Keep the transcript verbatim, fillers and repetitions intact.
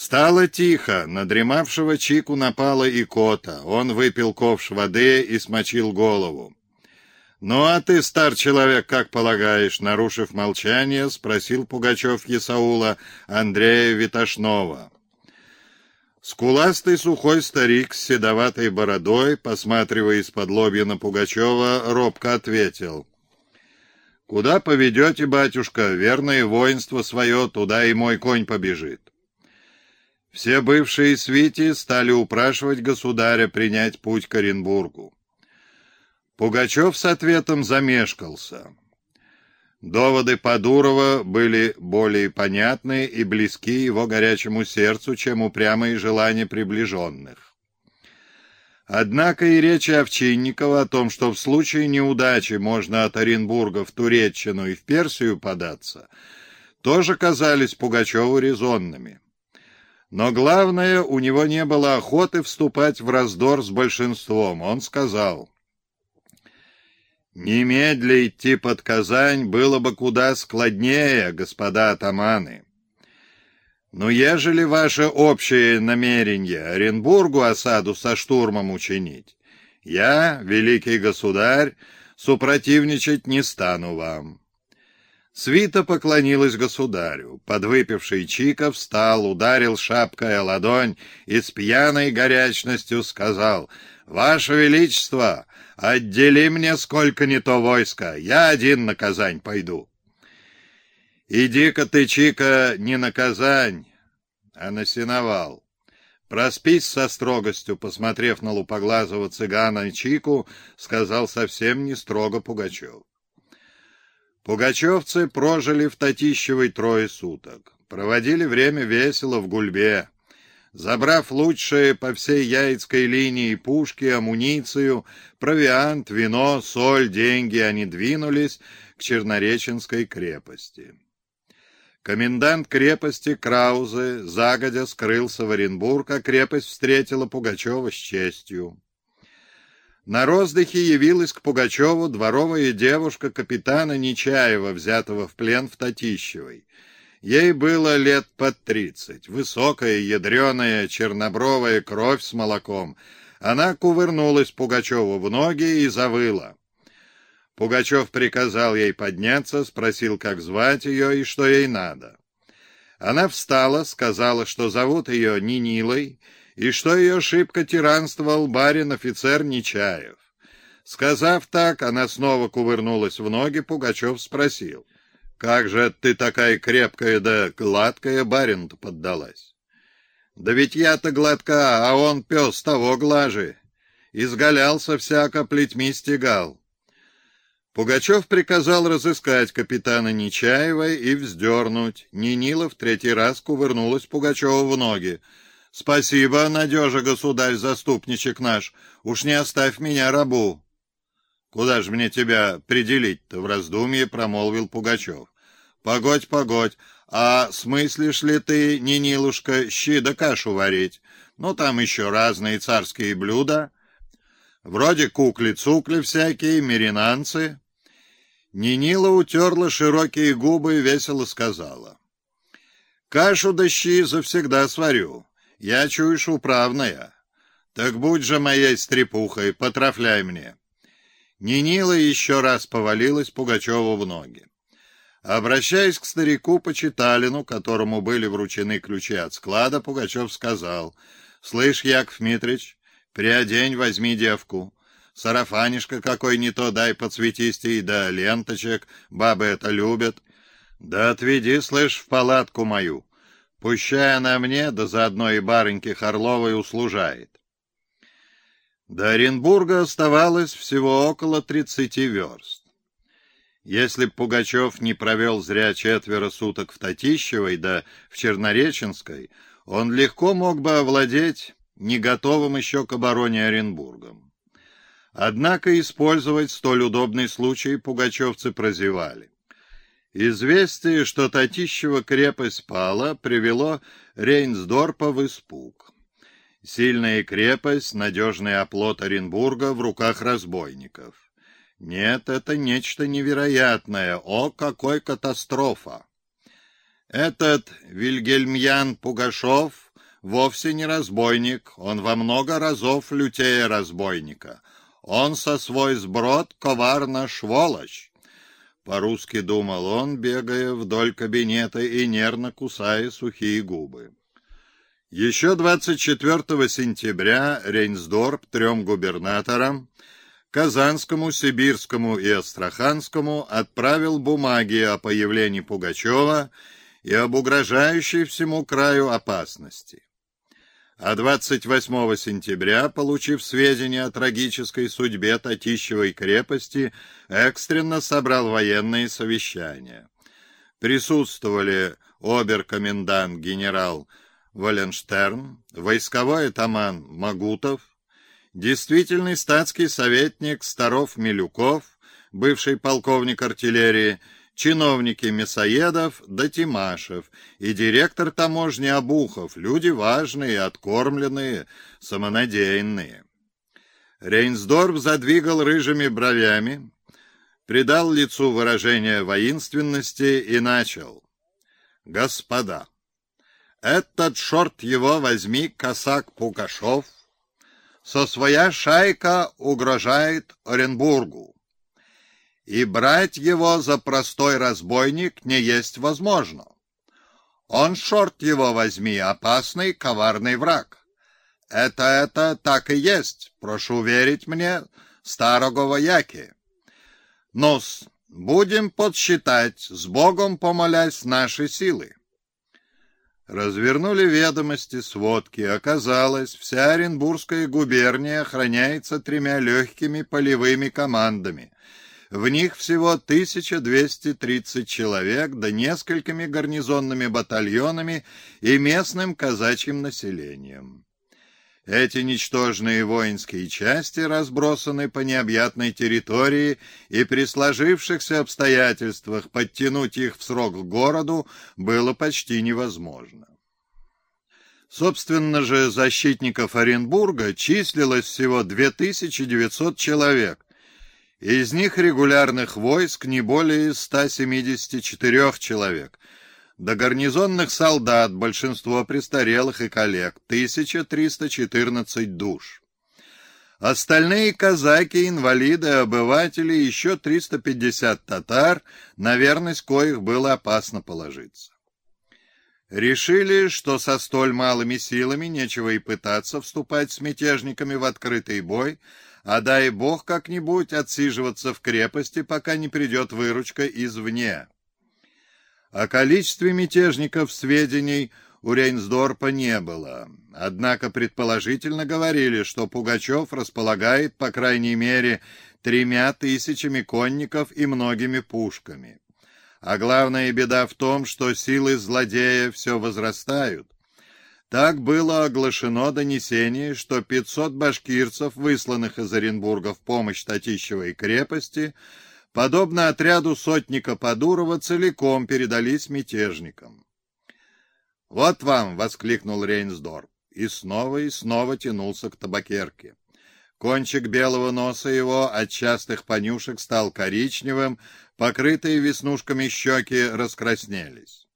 Стало тихо, на дремавшего Чику напала икота. Он выпил ковш воды и смочил голову. «Ну а ты, стар человек, как полагаешь?» — нарушив молчание, спросил Пугачев Есаула Андрея Витошнова. Скуластый сухой старик с седоватой бородой, посматривая из-под лобья на Пугачева, робко ответил: «Куда поведете, батюшка, верное воинство свое, туда и мой конь побежит». Все бывшие свити стали упрашивать государя принять путь к Оренбургу. Пугачев с ответом замешкался. Доводы Подурова были более понятны и близки его горячему сердцу, чем упрямые желания приближенных. Однако и речи Овчинникова о том, что в случае неудачи можно от Оренбурга в Туреччину и в Персию податься, тоже казались Пугачеву резонными. Но главное, у него не было охоты вступать в раздор с большинством. Он сказал: «Немедля идти под Казань было бы куда складнее, господа атаманы. Но ежели ваше общее намерение Оренбургу осаду со штурмом учинить, я, великий государь, супротивничать не стану вам». Свита поклонилась государю. Подвыпивший Чика встал, ударил шапкой о ладонь и с пьяной горячностью сказал: «Ваше Величество, отдели мне сколько не то войска, я один на Казань пойду». «Иди-ка ты, Чика, не на Казань, а на сеновал. Проспись со строгостью», посмотрев на лупоглазого цыгана и Чику, сказал совсем не строго Пугачев. Пугачевцы прожили в Татищевой трое суток. Проводили время весело в гульбе. Забрав лучшие по всей Яицкой линии пушки, амуницию, провиант, вино, соль, деньги, они двинулись к Чернореченской крепости. Комендант крепости Краузе загодя скрылся в Оренбург, а крепость встретила Пугачева с честью. На роздыхе явилась к Пугачеву дворовая девушка капитана Нечаева, взятого в плен в Татищевой. Ей было лет под тридцать. Высокая, ядреная, чернобровая, кровь с молоком. Она кувырнулась Пугачеву в ноги и завыла. Пугачев приказал ей подняться, спросил, как звать ее и что ей надо. Она встала, сказала, что зовут ее Нинилой, и что ее шибко тиранствовал барин-офицер Нечаев. Сказав так, она снова кувырнулась в ноги. Пугачев спросил: «Как же ты такая крепкая да гладкая, барину-то поддалась?» «Да ведь я-то гладка, а он, пес, того глаже. Изгалялся всяко, плетьми стегал». Пугачев приказал разыскать капитана Нечаева и вздернуть. Нинила в третий раз кувырнулась Пугачеву в ноги. «Спасибо, надежа, государь, заступничек наш, уж не оставь меня рабу». «Куда же мне тебя пределить-то?» — в раздумье промолвил Пугачев. «Погодь, погодь, а смыслишь ли ты, Нинилушка, щи да кашу варить? Ну, там еще разные царские блюда, вроде кукли-цукли всякие, меринанцы». Нинила утерла широкие губы и весело сказала: «Кашу да щи завсегда сварю. Я, чуешь, управная. Так будь же моей стрепухой, потрафляй мне». Нинила еще раз повалилась Пугачеву в ноги. Обращаясь к старику-почиталину, которому были вручены ключи от склада, Пугачев сказал: «Слышь, Яков Митрич, приодень, возьми девку. Сарафанишко какой не то дай подцветистей, да ленточек, бабы это любят. Да отведи, слышь, в палатку мою. Пущай она мне, да заодно и барыньке Харловой услужает». До Оренбурга оставалось всего около тридцати верст. Если б Пугачев не провел зря четверо суток в Татищевой да в Чернореченской, он легко мог бы овладеть не готовым еще к обороне Оренбургом. Однако использовать столь удобный случай пугачевцы прозевали. Известие, что Татищева крепость пала, привело Рейнсдорпа в испуг. Сильная крепость, надежный оплот Оренбурга в руках разбойников. Нет, это нечто невероятное. О, какой катастрофа! Этот Вильгельмьян Пугашов вовсе не разбойник, он во много разов лютее разбойника. Он со свой сброд коварна шволочь. По-русски думал он, бегая вдоль кабинета и нервно кусая сухие губы. Еще двадцать четвёртого сентября Рейнсдорф трем губернаторам, Казанскому, Сибирскому и Астраханскому, отправил бумаги о появлении Пугачева и об угрожающей всему краю опасности. А двадцать восьмого сентября, получив сведения о трагической судьбе Татищевой крепости, экстренно собрал военные совещания. Присутствовали обер-комендант генерал Валенштерн, войсковой атаман Магутов, действительный статский советник Старов-Милюков, бывший полковник артиллерии, чиновники Мясоедов да Тимашев и директор таможни Обухов, люди важные, откормленные, самонадеянные. Рейнсдорф задвигал рыжими бровями, придал лицу выражение воинственности и начал. «Господа, этот, шорт его возьми, косак Пугашев, со своя шайка угрожает Оренбургу, и брать его за простой разбойник не есть возможно. Он, шорт его возьми, опасный, коварный враг. Это, это так и есть, прошу верить мне, старого вояки. Но-с, будем подсчитать, с Богом помолясь, наши силы». Развернули ведомости, сводки. Оказалось, вся Оренбургская губерния охраняется тремя легкими полевыми командами. В них всего тысяча двести тридцать человек, да несколькими гарнизонными батальонами и местным казачьим населением. Эти ничтожные воинские части разбросаны по необъятной территории, и при сложившихся обстоятельствах подтянуть их в срок к городу было почти невозможно. Собственно же, защитников Оренбурга числилось всего две тысячи девятьсот человек, из них регулярных войск не более ста семидесяти четырёх человек, до гарнизонных солдат, большинство престарелых и коллег, тысяча триста четырнадцать душ. Остальные казаки, инвалиды, обыватели, еще триста пятьдесят татар, на верность коих было опасно положиться. Решили, что со столь малыми силами нечего и пытаться вступать с мятежниками в открытый бой, а дай бог как-нибудь отсиживаться в крепости, пока не придет выручка извне. О количестве мятежников сведений у Рейнсдорфа не было, однако предположительно говорили, что Пугачев располагает, по крайней мере, тремя тысячами конников и многими пушками. А главная беда в том, что силы злодея все возрастают. Так было оглашено донесение, что пятьсот башкирцев, высланных из Оренбурга в помощь Татищевой крепости, подобно отряду сотника Подурова, целиком передались мятежникам. «Вот вам!» — воскликнул Рейнсдорф, и снова и снова тянулся к табакерке. Кончик белого носа его от частых понюшек стал коричневым, покрытые веснушками щеки раскраснелись.